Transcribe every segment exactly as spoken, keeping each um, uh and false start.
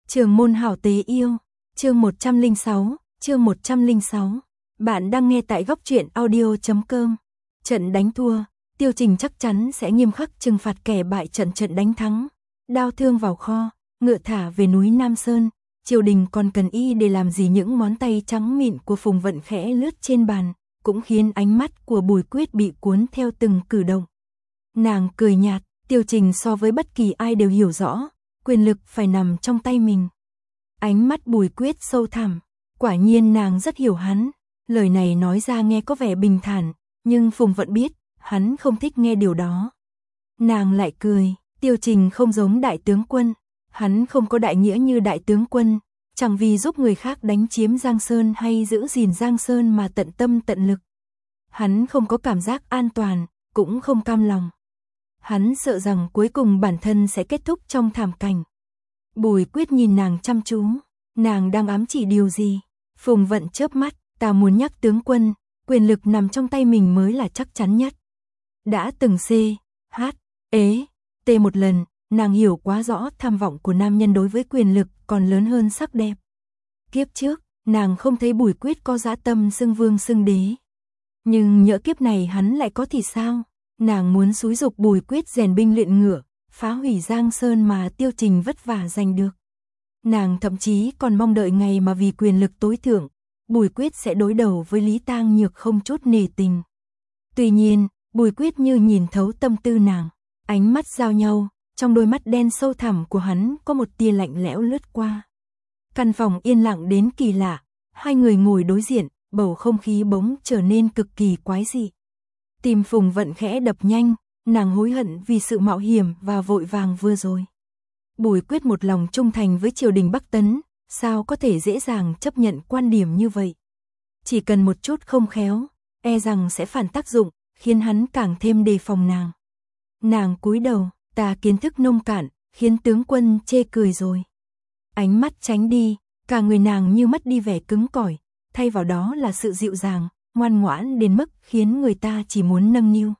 Trường môn hảo tế yêu, chương một trăm lẻ sáu, chương một trăm lẻ sáu. Bạn đang nghe tại góc truyện audio chấm com. Trận đánh thua, Tiêu Trình chắc chắn sẽ nghiêm khắc trừng phạt kẻ bại trận trận đánh thắng. Đao thương vào kho, ngựa thả về núi Nam Sơn, triều đình còn cần y để làm gì? Những ngón tay trắng mịn của Phùng Vận khẽ lướt trên bàn, cũng khiến ánh mắt của Bùi Quyết bị cuốn theo từng cử động. Nàng cười nhạt, Tiêu Trình so với bất kỳ ai đều hiểu rõ, quyền lực phải nằm trong tay mình. Ánh mắt Bùi Quyết sâu thẳm, quả nhiên nàng rất hiểu hắn. Lời này nói ra nghe có vẻ bình thản, nhưng Phùng Vận biết, hắn không thích nghe điều đó. Nàng lại cười, Tiêu Trình không giống đại tướng quân, hắn không có đại nghĩa như đại tướng quân, chẳng vì giúp người khác đánh chiếm Giang Sơn hay giữ gìn Giang Sơn mà tận tâm tận lực. Hắn không có cảm giác an toàn, cũng không cam lòng. Hắn sợ rằng cuối cùng bản thân sẽ kết thúc trong thảm cảnh. Bùi Quyết nhìn nàng chăm chú, nàng đang ám chỉ điều gì? Phùng Vận chớp mắt, ta muốn nhắc tướng quân, quyền lực nằm trong tay mình mới là chắc chắn nhất. Đã từng C, H, ế, T một lần, nàng hiểu quá rõ tham vọng của nam nhân đối với quyền lực còn lớn hơn sắc đẹp. Kiếp trước, nàng không thấy Bùi Quyết có dã tâm xưng vương xưng đế. Nhưng nhỡ kiếp này hắn lại có thì sao? Nàng muốn xúi giục Bùi Quyết rèn binh luyện ngựa, phá hủy Giang Sơn mà Tiêu Trình vất vả giành được. Nàng thậm chí còn mong đợi ngày mà vì quyền lực tối thượng, Bùi Quyết sẽ đối đầu với Lý Tang Nhược không chút nể tình. Tuy nhiên, Bùi Quyết như nhìn thấu tâm tư nàng, ánh mắt giao nhau, trong đôi mắt đen sâu thẳm của hắn có một tia lạnh lẽo lướt qua. Căn phòng yên lặng đến kỳ lạ, hai người ngồi đối diện, bầu không khí bỗng trở nên cực kỳ quái dị. Tim Phùng Vận khẽ đập nhanh, nàng hối hận vì sự mạo hiểm và vội vàng vừa rồi. Bùi Quyết một lòng trung thành với triều đình Bắc Tấn, sao có thể dễ dàng chấp nhận quan điểm như vậy? Chỉ cần một chút không khéo, e rằng sẽ phản tác dụng, khiến hắn càng thêm đề phòng nàng. Nàng cúi đầu, ta kiến thức nông cạn, khiến tướng quân chê cười rồi. Ánh mắt tránh đi, cả người nàng như mất đi vẻ cứng cỏi, thay vào đó là sự dịu dàng, ngoan ngoãn đến mức khiến người ta chỉ muốn nâng niu.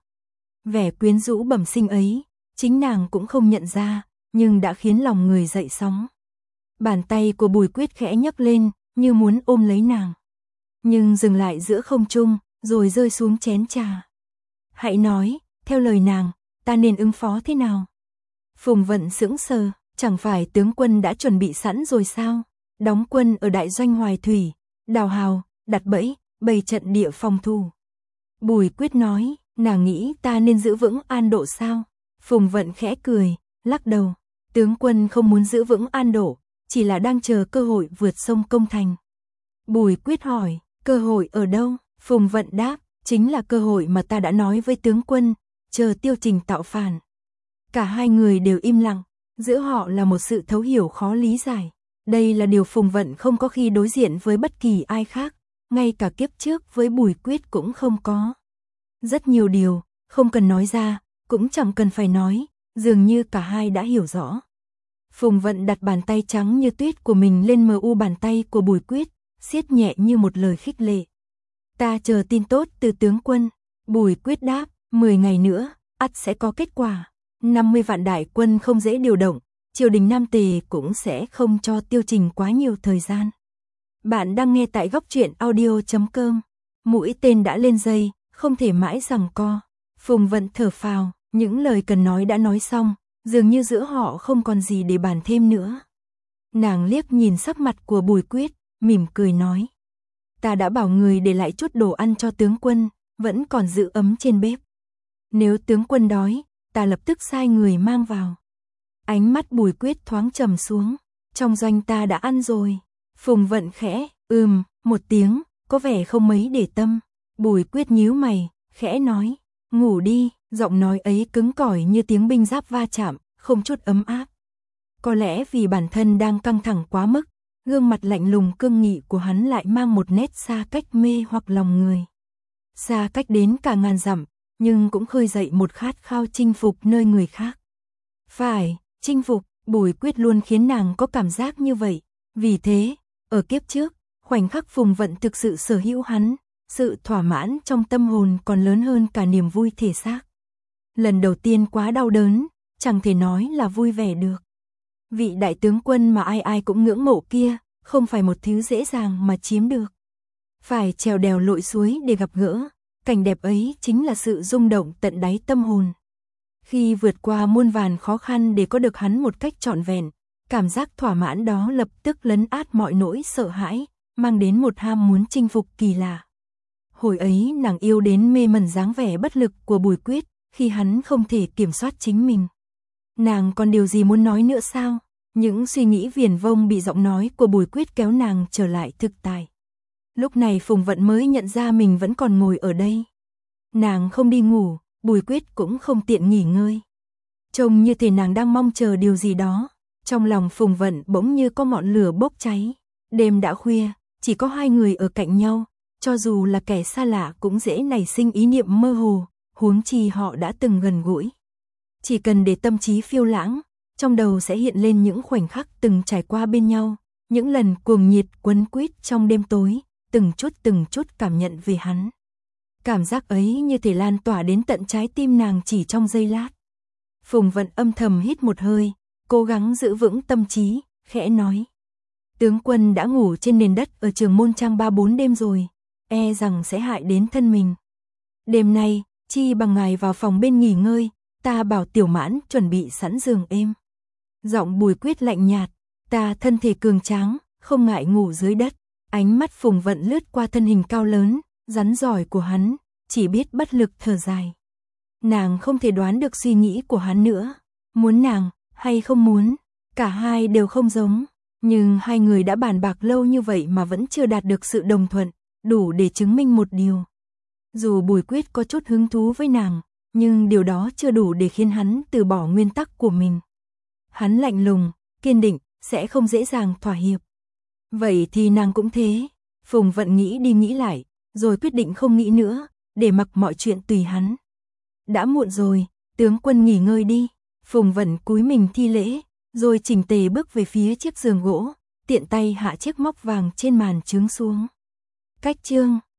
Vẻ quyến rũ bẩm sinh ấy, chính nàng cũng không nhận ra, nhưng đã khiến lòng người dậy sóng. Bàn tay của Bùi Quyết khẽ nhấc lên, như muốn ôm lấy nàng. Nhưng dừng lại giữa không trung, rồi rơi xuống chén trà. Hãy nói, theo lời nàng, ta nên ứng phó thế nào? Phùng Vận sững sờ, chẳng phải tướng quân đã chuẩn bị sẵn rồi sao? Đóng quân ở đại doanh Hoài Thủy, đào hào, đặt bẫy, bày trận địa phòng thủ. Bùi Quyết nói, nàng nghĩ ta nên giữ vững An Độ sao? Phùng Vận khẽ cười, lắc đầu. Tướng quân không muốn giữ vững An Độ, chỉ là đang chờ cơ hội vượt sông công thành. Bùi Quyết hỏi, cơ hội ở đâu? Phùng Vận đáp, chính là cơ hội mà ta đã nói với tướng quân, chờ Tiêu Trình tạo phản. Cả hai người đều im lặng, giữa họ là một sự thấu hiểu khó lý giải. Đây là điều Phùng Vận không có khi đối diện với bất kỳ ai khác, ngay cả kiếp trước với Bùi Quyết cũng không có. Rất nhiều điều, không cần nói ra, cũng chẳng cần phải nói, dường như cả hai đã hiểu rõ. Phùng Vận đặt bàn tay trắng như tuyết của mình lên mờ u bàn tay của Bùi Quyết, siết nhẹ như một lời khích lệ. Ta chờ tin tốt từ tướng quân. Bùi Quyết đáp, mười ngày nữa, ắt sẽ có kết quả. năm mươi vạn đại quân không dễ điều động, triều đình Nam Tề cũng sẽ không cho Tiêu Trình quá nhiều thời gian. Bạn đang nghe tại góc truyện audio chấm com. Mũi tên đã lên dây, không thể mãi giằng co. Phùng Vận thở phào, những lời cần nói đã nói xong, dường như giữa họ không còn gì để bàn thêm nữa. Nàng liếc nhìn sắc mặt của Bùi Quyết, mỉm cười nói. Ta đã bảo người để lại chút đồ ăn cho tướng quân, vẫn còn giữ ấm trên bếp. Nếu tướng quân đói, ta lập tức sai người mang vào. Ánh mắt Bùi Quyết thoáng trầm xuống, trong doanh ta đã ăn rồi. Phùng Vận khẽ, ừm, một tiếng, có vẻ không mấy để tâm. Bùi Quyết nhíu mày, khẽ nói, ngủ đi, giọng nói ấy cứng cỏi như tiếng binh giáp va chạm, không chút ấm áp. Có lẽ vì bản thân đang căng thẳng quá mức, gương mặt lạnh lùng cương nghị của hắn lại mang một nét xa cách mê hoặc lòng người. Xa cách đến cả ngàn dặm, nhưng cũng khơi dậy một khát khao chinh phục nơi người khác. Phải, chinh phục, Bùi Quyết luôn khiến nàng có cảm giác như vậy. Vì thế, ở kiếp trước, khoảnh khắc Phùng Vận thực sự sở hữu hắn, sự thỏa mãn trong tâm hồn còn lớn hơn cả niềm vui thể xác. Lần đầu tiên quá đau đớn, chẳng thể nói là vui vẻ được. Vị đại tướng quân mà ai ai cũng ngưỡng mộ kia, không phải một thứ dễ dàng mà chiếm được. Phải trèo đèo lội suối để gặp gỡ, cảnh đẹp ấy chính là sự rung động tận đáy tâm hồn. Khi vượt qua muôn vàn khó khăn để có được hắn một cách trọn vẹn, cảm giác thỏa mãn đó lập tức lấn át mọi nỗi sợ hãi, mang đến một ham muốn chinh phục kỳ lạ. Hồi ấy nàng yêu đến mê mẩn dáng vẻ bất lực của Bùi Quyết, khi hắn không thể kiểm soát chính mình. Nàng còn điều gì muốn nói nữa sao? Những suy nghĩ viển vông bị giọng nói của Bùi Quyết kéo nàng trở lại thực tại. Lúc này Phùng Vận mới nhận ra mình vẫn còn ngồi ở đây. Nàng không đi ngủ, Bùi Quyết cũng không tiện nghỉ ngơi. Trông như thể nàng đang mong chờ điều gì đó. Trong lòng Phùng Vận bỗng như có ngọn lửa bốc cháy. Đêm đã khuya, chỉ có hai người ở cạnh nhau, cho dù là kẻ xa lạ cũng dễ nảy sinh ý niệm mơ hồ, huống chi họ đã từng gần gũi. Chỉ cần để tâm trí phiêu lãng, trong đầu sẽ hiện lên những khoảnh khắc từng trải qua bên nhau, những lần cuồng nhiệt quấn quýt trong đêm tối, từng chút từng chút cảm nhận về hắn. Cảm giác ấy như thể lan tỏa đến tận trái tim nàng chỉ trong giây lát. Phùng Vận âm thầm hít một hơi, cố gắng giữ vững tâm trí, khẽ nói. Tướng quân đã ngủ trên nền đất ở Trường Môn Trang ba bốn đêm rồi, e rằng sẽ hại đến thân mình. Đêm nay, chi bằng ngài vào phòng bên nghỉ ngơi, ta bảo Tiểu Mãn chuẩn bị sẵn giường êm. Giọng Bùi Quyết lạnh nhạt, ta thân thể cường tráng, không ngại ngủ dưới đất. Ánh mắt Phùng Vận lướt qua thân hình cao lớn, rắn giỏi của hắn, chỉ biết bất lực thở dài. Nàng không thể đoán được suy nghĩ của hắn nữa, muốn nàng hay không muốn, cả hai đều không giống, nhưng hai người đã bàn bạc lâu như vậy mà vẫn chưa đạt được sự đồng thuận, đủ để chứng minh một điều. Dù Bùi Quyết có chút hứng thú với nàng, nhưng điều đó chưa đủ để khiến hắn từ bỏ nguyên tắc của mình. Hắn lạnh lùng, kiên định, sẽ không dễ dàng thỏa hiệp. Vậy thì nàng cũng thế. Phùng Vận nghĩ đi nghĩ lại, rồi quyết định không nghĩ nữa, để mặc mọi chuyện tùy hắn. Đã muộn rồi, tướng quân nghỉ ngơi đi. Phùng Vận cúi mình thi lễ, rồi chỉnh tề bước về phía chiếc giường gỗ, tiện tay hạ chiếc móc vàng trên màn trướng xuống. Cách chương